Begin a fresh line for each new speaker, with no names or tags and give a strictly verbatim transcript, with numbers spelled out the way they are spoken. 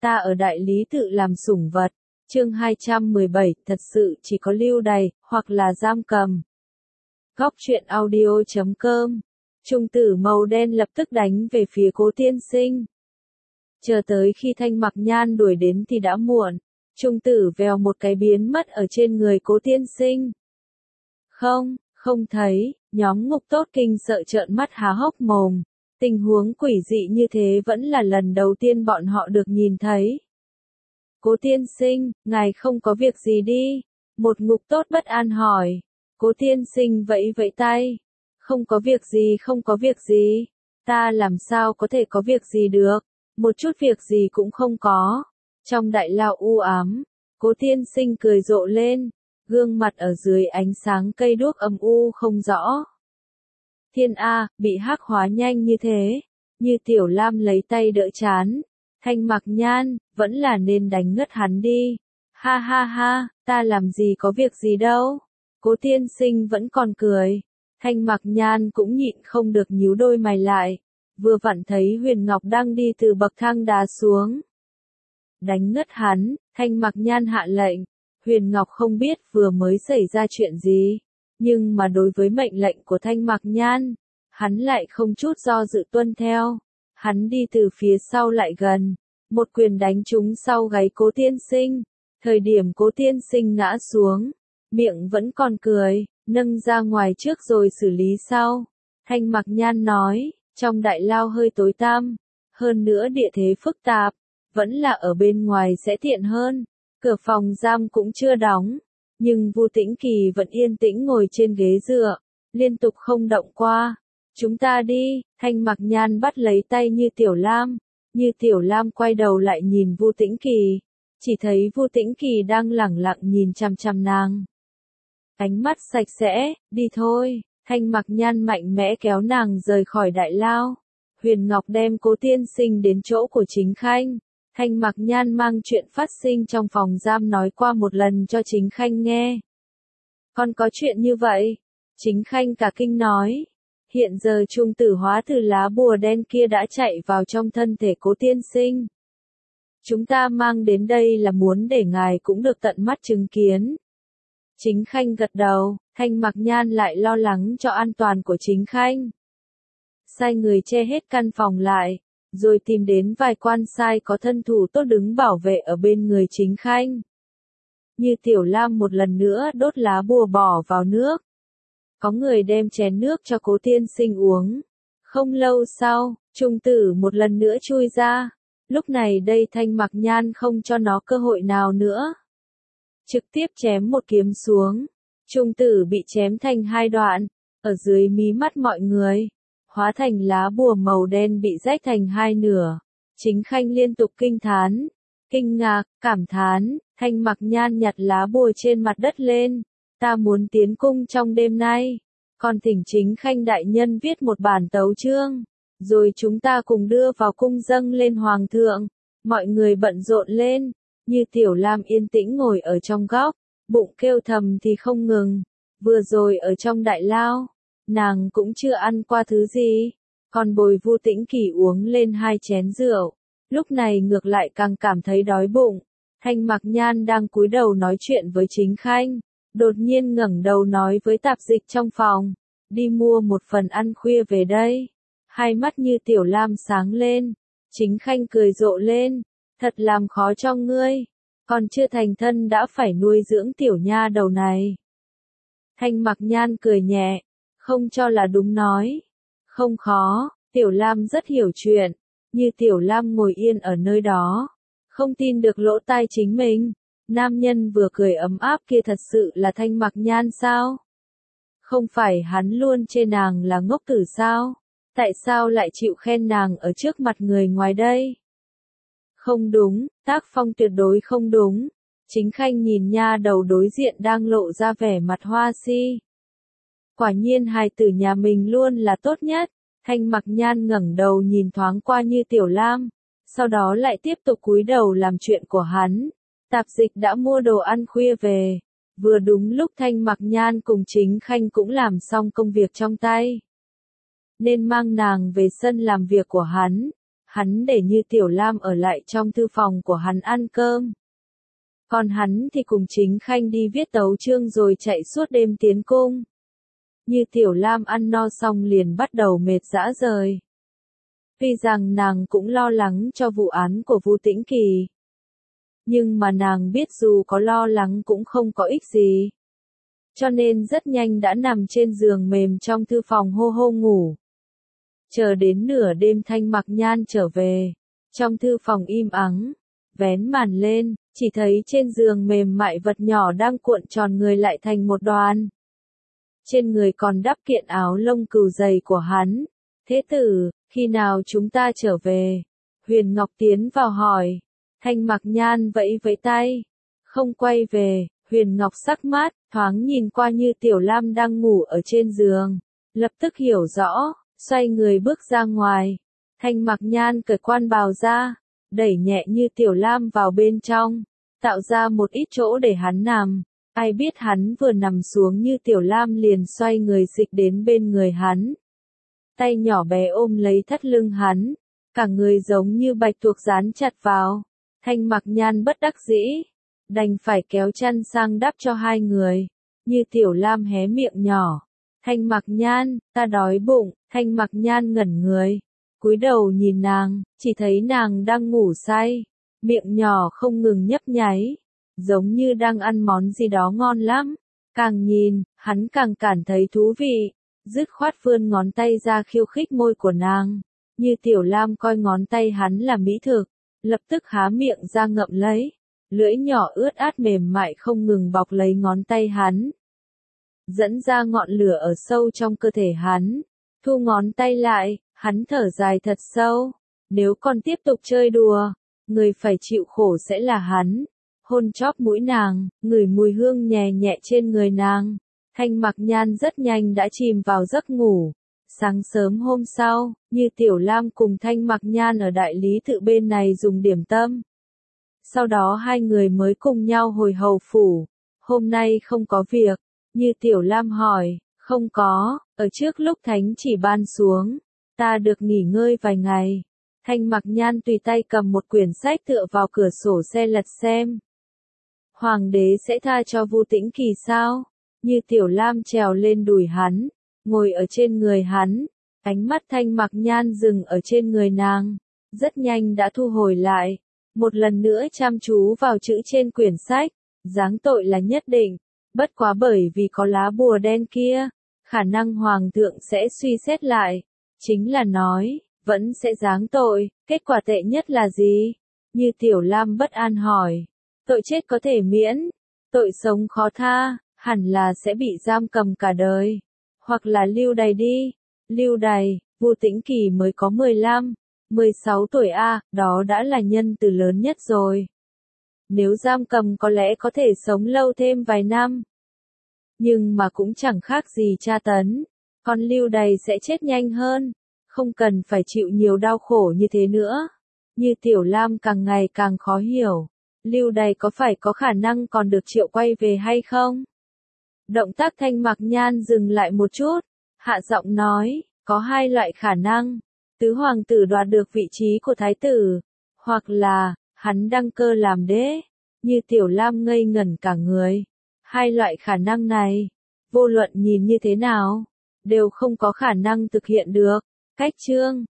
ta ở đại lý tự làm sủng vật. Chương hai trăm mười bảy, thật sự chỉ có lưu đày, hoặc là giam cầm. Góc truyện audio chấm com. Trung tử màu đen lập tức đánh về phía Cố tiên sinh. Chờ tới khi Thanh Mặc Nhan đuổi đến thì đã muộn. Trung tử vèo một cái biến mất ở trên người Cố tiên sinh. Không, không thấy, nhóm Ngục Tốt kinh sợ trợn mắt há hốc mồm. Tình huống quỷ dị như thế vẫn là lần đầu tiên bọn họ được nhìn thấy. Cố tiên sinh, ngài không có việc gì đi? Một Ngục Tốt bất an hỏi. Cố tiên sinh vẫy vẫy tay. Không có việc gì, không có việc gì. Ta làm sao có thể có việc gì được? Một chút việc gì cũng không có. Trong đại lao u ám, Cố tiên sinh cười rộ lên, gương mặt ở dưới ánh sáng cây đuốc âm u không rõ. Thiên A, bị hắc hóa nhanh như thế, như Tiểu Lam lấy tay đỡ chán. Thanh Mặc Nhan, vẫn là nên đánh ngất hắn đi. Ha ha ha, ta làm gì có việc gì đâu. Cố tiên sinh vẫn còn cười. Thanh Mặc Nhan cũng nhịn không được nhíu đôi mày lại. Vừa vặn thấy Huyền Ngọc đang đi từ bậc thang đá xuống. Đánh ngất hắn, Thanh Mặc Nhan hạ lệnh. Huyền Ngọc không biết vừa mới xảy ra chuyện gì. Nhưng mà đối với mệnh lệnh của Thanh Mặc Nhan, hắn lại không chút do dự tuân theo. Hắn đi từ phía sau lại gần, một quyền đánh trúng sau gáy Cố tiên sinh. Thời điểm Cố tiên sinh ngã xuống, miệng vẫn còn cười, nâng ra ngoài trước rồi xử lý sau. Thanh Mặc Nhan nói, trong đại lao hơi tối tăm, hơn nữa địa thế phức tạp, vẫn là ở bên ngoài sẽ tiện hơn. Cửa phòng giam cũng chưa đóng, nhưng Vu Tĩnh Kỳ vẫn yên tĩnh ngồi trên ghế dựa, liên tục không động qua. Chúng ta đi, Thanh Mặc Nhan bắt lấy tay Như Tiểu Lam, Như Tiểu Lam quay đầu lại nhìn Vu Tĩnh Kỳ, chỉ thấy Vu Tĩnh Kỳ đang lẳng lặng nhìn chằm chằm nàng. Ánh mắt sạch sẽ, đi thôi, Thanh Mặc Nhan mạnh mẽ kéo nàng rời khỏi đại lao. Huyền Ngọc đem Cố tiên sinh đến chỗ của Chính Khanh. Thanh Mặc Nhan mang chuyện phát sinh trong phòng giam nói qua một lần cho Chính Khanh nghe. Còn có chuyện như vậy? Chính Khanh cả kinh nói. Hiện giờ trung tử hóa từ lá bùa đen kia đã chạy vào trong thân thể Cố tiên sinh. Chúng ta mang đến đây là muốn để ngài cũng được tận mắt chứng kiến. Chính Khanh gật đầu, Thanh Mặc Nhan lại lo lắng cho an toàn của Chính Khanh. Sai người che hết căn phòng lại, rồi tìm đến vài quan sai có thân thủ tốt đứng bảo vệ ở bên người Chính Khanh. Như Tiểu Lam một lần nữa đốt lá bùa bỏ vào nước. Có người đem chén nước cho Cố tiên sinh uống. Không lâu sau, trung tử một lần nữa chui ra. Lúc này đây Thanh Mặc Nhan không cho nó cơ hội nào nữa. Trực tiếp chém một kiếm xuống. Trung tử bị chém thành hai đoạn, ở dưới mí mắt mọi người. Hóa thành lá bùa màu đen bị rách thành hai nửa. Chính Khanh liên tục kinh thán, kinh ngạc, cảm thán. Thanh Mặc Nhan nhặt lá bùa trên mặt đất lên. Ta muốn tiến cung trong đêm nay, còn thỉnh Chính Khanh đại nhân viết một bản tấu chương, rồi chúng ta cùng đưa vào cung dâng lên hoàng thượng. Mọi người bận rộn lên, Như Tiểu Lam yên tĩnh ngồi ở trong góc, bụng kêu thầm thì không ngừng. Vừa rồi ở trong đại lao, nàng cũng chưa ăn qua thứ gì, còn bồi Vu Tĩnh Kỳ uống lên hai chén rượu, lúc này ngược lại càng cảm thấy đói bụng. Thanh Mặc Nhan đang cúi đầu nói chuyện với Chính Khanh, đột nhiên ngẩng đầu nói với tạp dịch trong phòng, đi mua một phần ăn khuya về đây. Hai mắt Như Tiểu Lam sáng lên, Chính Khanh cười rộ lên, thật làm khó cho ngươi, còn chưa thành thân đã phải nuôi dưỡng tiểu nha đầu này. Thanh Mặc Nhan cười nhẹ, không cho là đúng nói, không khó, Tiểu Lam rất hiểu chuyện. Như Tiểu Lam ngồi yên ở nơi đó, không tin được lỗ tai chính mình. Nam nhân vừa cười ấm áp kia thật sự là Thanh Mặc Nhan sao? Không phải hắn luôn chê nàng là ngốc tử sao? Tại sao lại chịu khen nàng ở trước mặt người ngoài đây? Không đúng, tác phong tuyệt đối không đúng. Chính Khanh nhìn nha đầu đối diện đang lộ ra vẻ mặt hoa si. Quả nhiên hài tử nhà mình luôn là tốt nhất. Thanh Mặc Nhan ngẩng đầu nhìn thoáng qua Như Tiểu Lam, sau đó lại tiếp tục cúi đầu làm chuyện của hắn. Tạp dịch đã mua đồ ăn khuya về, vừa đúng lúc Thanh Mặc Nhan cùng Chính Khanh cũng làm xong công việc trong tay, nên mang nàng về sân làm việc của hắn. hắn để Như Tiểu Lam ở lại trong thư phòng của hắn ăn cơm. Còn hắn thì cùng Chính Khanh đi viết tấu chương rồi chạy suốt đêm tiến cung. Như Tiểu Lam ăn no xong liền bắt đầu mệt rã rời. Tuy rằng nàng cũng lo lắng cho vụ án của Vu Tĩnh Kỳ. Nhưng mà nàng biết dù có lo lắng cũng không có ích gì. Cho nên rất nhanh đã nằm trên giường mềm trong thư phòng hô hô ngủ. Chờ đến nửa đêm Thanh Mặc Nhan trở về. Trong thư phòng im ắng, vén màn lên, chỉ thấy trên giường mềm mại vật nhỏ đang cuộn tròn người lại thành một đoàn. Trên người còn đắp kiện áo lông cừu dày của hắn. Thế tử, khi nào chúng ta trở về? Huyền Ngọc tiến vào hỏi. Thanh Mặc Nhan vẫy vẫy tay. Không quay về. Huyền Ngọc sắc mát, thoáng nhìn qua Như Tiểu Lam đang ngủ ở trên giường. Lập tức hiểu rõ, xoay người bước ra ngoài. Thanh Mặc Nhan cởi quan bào ra, đẩy nhẹ Như Tiểu Lam vào bên trong, tạo ra một ít chỗ để hắn nằm. Ai biết hắn vừa nằm xuống Như Tiểu Lam liền xoay người dịch đến bên người hắn. Tay nhỏ bé ôm lấy thắt lưng hắn, cả người giống như bạch tuộc dán chặt vào. Thanh Mặc Nhan bất đắc dĩ, đành phải kéo chăn sang đắp cho hai người. Như Tiểu Lam hé miệng nhỏ. Thanh Mặc Nhan, ta đói bụng. Thanh Mặc Nhan ngẩn người, cúi đầu nhìn nàng, chỉ thấy nàng đang ngủ say, miệng nhỏ không ngừng nhấp nháy, giống như đang ăn món gì đó ngon lắm. Càng nhìn, hắn càng cảm thấy thú vị, dứt khoát vươn ngón tay ra khiêu khích môi của nàng. Như Tiểu Lam coi ngón tay hắn là mỹ thực, lập tức há miệng ra ngậm lấy, lưỡi nhỏ ướt át mềm mại không ngừng bọc lấy ngón tay hắn, dẫn ra ngọn lửa ở sâu trong cơ thể hắn. Thu ngón tay lại, hắn thở dài thật sâu, nếu còn tiếp tục chơi đùa, người phải chịu khổ sẽ là hắn. Hôn chóp mũi nàng, ngửi mùi hương nhẹ nhẹ trên người nàng. Thanh Mặc Nhan rất nhanh đã chìm vào giấc ngủ. Sáng sớm hôm sau, Như Tiểu Lam cùng Thanh Mặc Nhan ở đại lý tự bên này dùng điểm tâm. Sau đó hai người mới cùng nhau hồi hầu phủ. Hôm nay không có việc. Như Tiểu Lam hỏi, không có, ở trước lúc thánh chỉ ban xuống, ta được nghỉ ngơi vài ngày. Thanh Mặc Nhan tùy tay cầm một quyển sách tựa vào cửa sổ xe lật xem. Hoàng đế sẽ tha cho Vu Tĩnh Kỳ sao? Như Tiểu Lam trèo lên đùi hắn, ngồi ở trên người hắn, ánh mắt Thanh Mặc Nhan dừng ở trên người nàng, rất nhanh đã thu hồi lại, một lần nữa chăm chú vào chữ trên quyển sách, giáng tội là nhất định, bất quá bởi vì có lá bùa đen kia, khả năng hoàng thượng sẽ suy xét lại, chính là nói, vẫn sẽ giáng tội, kết quả tệ nhất là gì? Như Tiểu Lam bất an hỏi, tội chết có thể miễn, tội sống khó tha, hẳn là sẽ bị giam cầm cả đời, hoặc là lưu đày đi. Lưu đày, Vu Tĩnh Kỳ mới có mười lăm, mười sáu tuổi a, đó đã là nhân từ lớn nhất rồi. Nếu giam cầm có lẽ có thể sống lâu thêm vài năm. Nhưng mà cũng chẳng khác gì tra tấn, còn lưu đày sẽ chết nhanh hơn, không cần phải chịu nhiều đau khổ như thế nữa. Như Tiểu Lam càng ngày càng khó hiểu, lưu đày có phải có khả năng còn được triệu quay về hay không? Động tác Thanh Mặc Nhan dừng lại một chút, hạ giọng nói, có hai loại khả năng, tứ hoàng tử đoạt được vị trí của thái tử, hoặc là, hắn đăng cơ làm đế. Như Tiểu Lam ngây ngẩn cả người. Hai loại khả năng này, vô luận nhìn như thế nào, đều không có khả năng thực hiện được. Cách chương